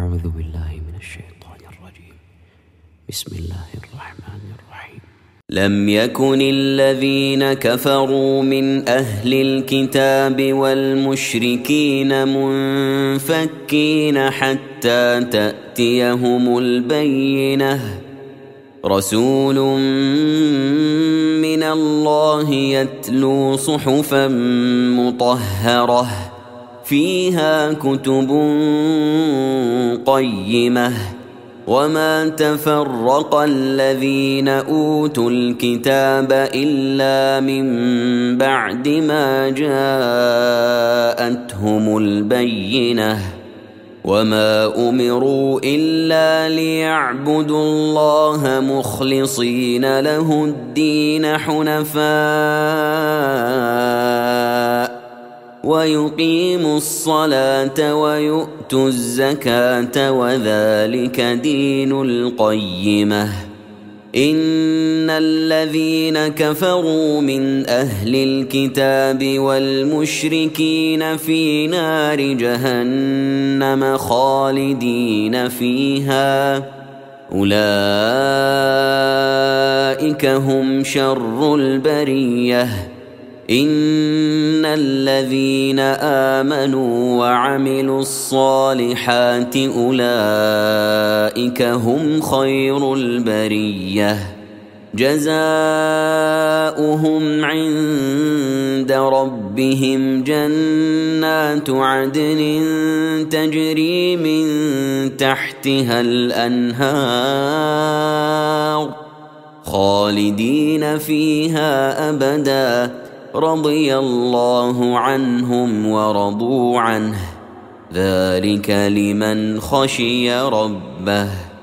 أعوذ بالله من الشيطان الرجيم. بسم الله الرحمن الرحيم. لم يكن الذين كفروا من أهل الكتاب والمشركين منفكين حتى تأتيهم البينة. رسول من الله يتلو صحفا مطهرة فيها كتب قيمة وما تفرق الذين أوتوا الكتاب إلا من بعد ما جاءتهم البينة وما أمروا إلا ليعبدوا الله مخلصين له الدين حنفاء ويقيموا الصلاة ويؤتوا الزكاة وذلك دين القيمة. إن الذين كفروا من أهل الكتاب والمشركين في نار جهنم خالدين فيها أولئك هم شر البرية. إن الذين آمنوا وعملوا الصالحات أولئك هم خير البرية. جزاؤهم عند ربهم جنات عدن تجري من تحتها الأنهار خالدين فيها أبدا رضي الله عنهم ورضوا عنه ذلك لمن خشي ربه.